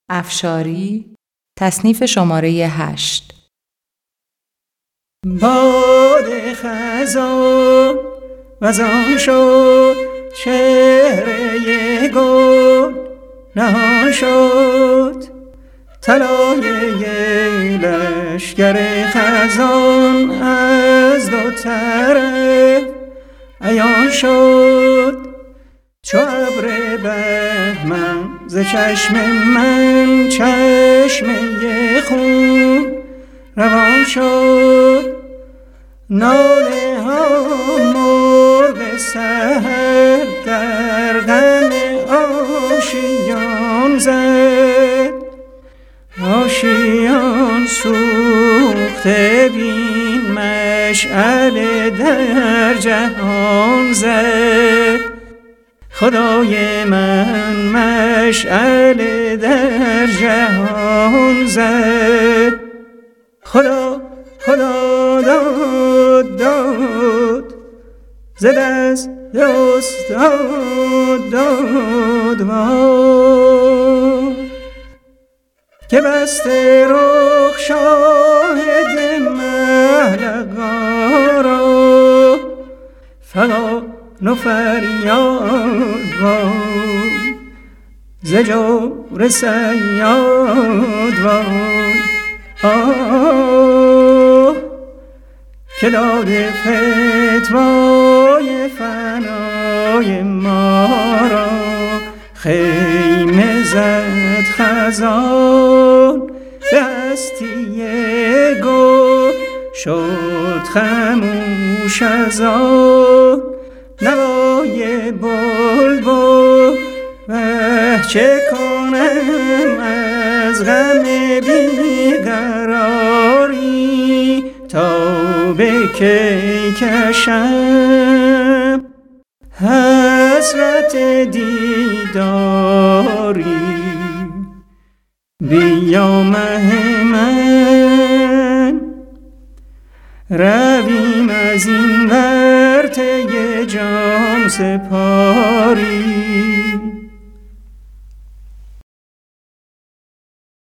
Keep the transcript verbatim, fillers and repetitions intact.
افشاری، تصنیف شماره هشت. باد خزان وزان شد چهره گل نهان شد، طلایه لشگر خزان از دو طرف عیان شد. چو ابر بهمن ز چشم من چشمه خون روان شد، ناله ها مرغ سحر در غم آشیان زد. آشیان سوخته بین مشعل در جهان زد. خدای من مشعل در جهان زد. خدا خدا داد داد ز دست استاد داد وای، که بسته رخ شاهد مهلقا را فغان و فریاد وای، ز جور صیاد وای. آه که داده فتوای فنای ما را، خیمه زد خزان به هستی گل شد خموش از آن نوای بلبل. وه چه کنم از غم بیقراری تا به کی کشم حسرت دیداری. بیا مه من رویم از این ورطه جان سپاری.